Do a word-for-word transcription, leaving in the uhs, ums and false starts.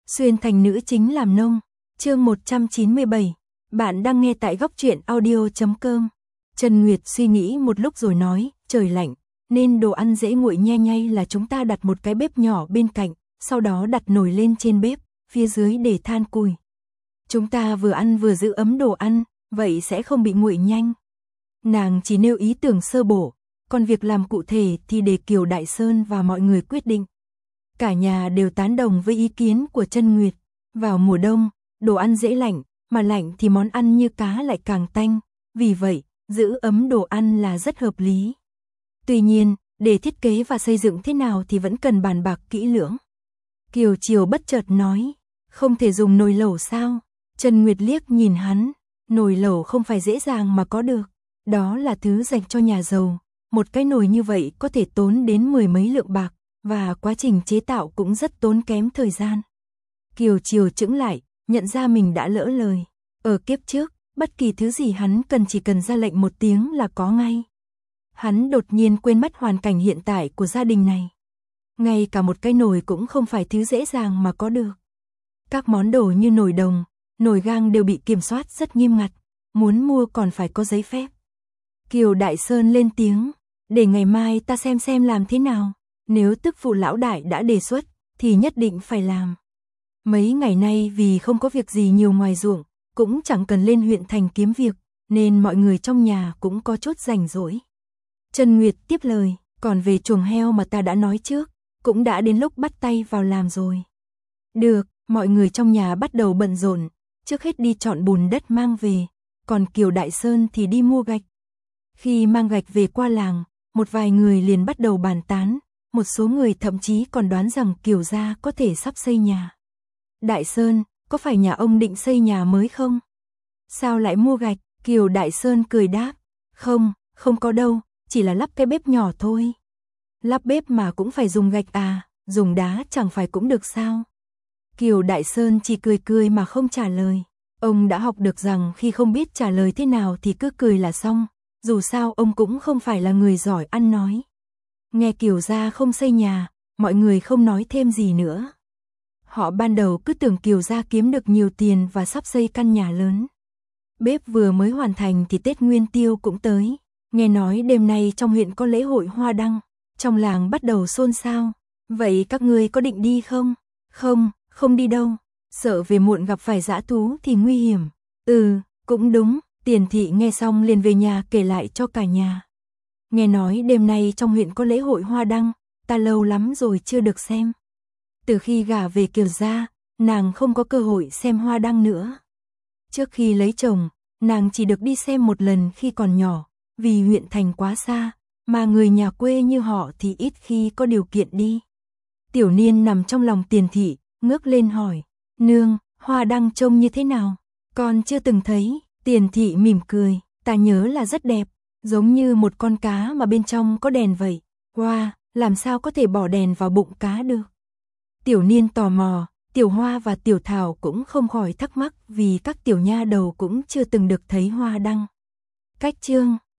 Xuyên thành nữ chính làm nông. Chương một trăm chín mươi bảy. Bạn đang nghe tại góc truyện audio chấm com. Trần Nguyệt suy nghĩ một lúc rồi nói, trời lạnh, nên đồ ăn dễ nguội nhe nhay là chúng ta đặt một cái bếp nhỏ bên cạnh, sau đó đặt nồi lên trên bếp, phía dưới để than củi. Chúng ta vừa ăn vừa giữ ấm đồ ăn, vậy sẽ không bị nguội nhanh. Nàng chỉ nêu ý tưởng sơ bộ, còn việc làm cụ thể thì để Kiều Đại Sơn và mọi người quyết định. Cả nhà đều tán đồng với ý kiến của Trân Nguyệt. Vào mùa đông, đồ ăn dễ lạnh, mà lạnh thì món ăn như cá lại càng tanh, vì vậy, giữ ấm đồ ăn là rất hợp lý. Tuy nhiên, để thiết kế và xây dựng thế nào thì vẫn cần bàn bạc kỹ lưỡng. Kiều Chiều bất chợt nói, không thể dùng nồi lẩu sao? Trần Nguyệt liếc nhìn hắn, nồi lẩu không phải dễ dàng mà có được, đó là thứ dành cho nhà giàu. Một cái nồi như vậy có thể tốn đến mười mấy lượng bạc, và quá trình chế tạo cũng rất tốn kém thời gian. Kiều Chiều chững lại, nhận ra mình đã lỡ lời. Ở kiếp trước, bất kỳ thứ gì hắn cần chỉ cần ra lệnh một tiếng là có ngay. Hắn đột nhiên quên mất hoàn cảnh hiện tại của gia đình này. Ngay cả một cái nồi cũng không phải thứ dễ dàng mà có được. Các món đồ như nồi đồng, nồi gang đều bị kiểm soát rất nghiêm ngặt, muốn mua còn phải có giấy phép. Kiều Đại Sơn lên tiếng, để ngày mai ta xem xem làm thế nào. Nếu tức phụ lão đại đã đề xuất, thì nhất định phải làm. Mấy ngày nay vì không có việc gì nhiều ngoài ruộng, cũng chẳng cần lên huyện thành kiếm việc, nên mọi người trong nhà cũng có chút rảnh rỗi. Trần Nguyệt tiếp lời, còn về chuồng heo mà ta đã nói trước, cũng đã đến lúc bắt tay vào làm rồi. Được, mọi người trong nhà bắt đầu bận rộn, trước hết đi chọn bùn đất mang về, còn Kiều Đại Sơn thì đi mua gạch. Khi mang gạch về qua làng, một vài người liền bắt đầu bàn tán, một số người thậm chí còn đoán rằng Kiều gia có thể sắp xây nhà. Đại Sơn, có phải nhà ông định xây nhà mới không? Sao lại mua gạch? Kiều Đại Sơn cười đáp, không, không có đâu, chỉ là lắp cái bếp nhỏ thôi. Lắp bếp mà cũng phải dùng gạch à, dùng đá chẳng phải cũng được sao? Kiều Đại Sơn chỉ cười cười mà không trả lời. Ông đã học được rằng khi không biết trả lời thế nào thì cứ cười là xong, dù sao ông cũng không phải là người giỏi ăn nói. Nghe Kiều gia không xây nhà, mọi người không nói thêm gì nữa. Họ ban đầu cứ tưởng Kiều gia kiếm được nhiều tiền và sắp xây căn nhà lớn. Bếp vừa mới hoàn thành thì Tết Nguyên Tiêu cũng tới. Nghe nói đêm nay trong huyện có lễ hội hoa đăng, trong làng bắt đầu xôn xao. Vậy các ngươi có định đi không? Không, không đi đâu. Sợ về muộn gặp phải dã thú thì nguy hiểm. Ừ, cũng đúng. Tiền thị nghe xong liền về nhà kể lại cho cả nhà. Nghe nói đêm nay trong huyện có lễ hội hoa đăng, ta lâu lắm rồi chưa được xem. Từ khi gả về Kiều gia, nàng không có cơ hội xem hoa đăng nữa. Trước khi lấy chồng, nàng chỉ được đi xem một lần khi còn nhỏ, vì huyện thành quá xa, mà người nhà quê như họ thì ít khi có điều kiện đi. Tiểu Niên nằm trong lòng Tiền thị, ngước lên hỏi, nương, hoa đăng trông như thế nào? Con chưa từng thấy. Tiền thị mỉm cười, ta nhớ là rất đẹp, giống như một con cá mà bên trong có đèn vậy. Wow, làm sao có thể bỏ đèn vào bụng cá được? Tiểu Niên tò mò, Tiểu Hoa và Tiểu Thảo cũng không khỏi thắc mắc vì các tiểu nha đầu cũng chưa từng được thấy hoa đăng. Cách chương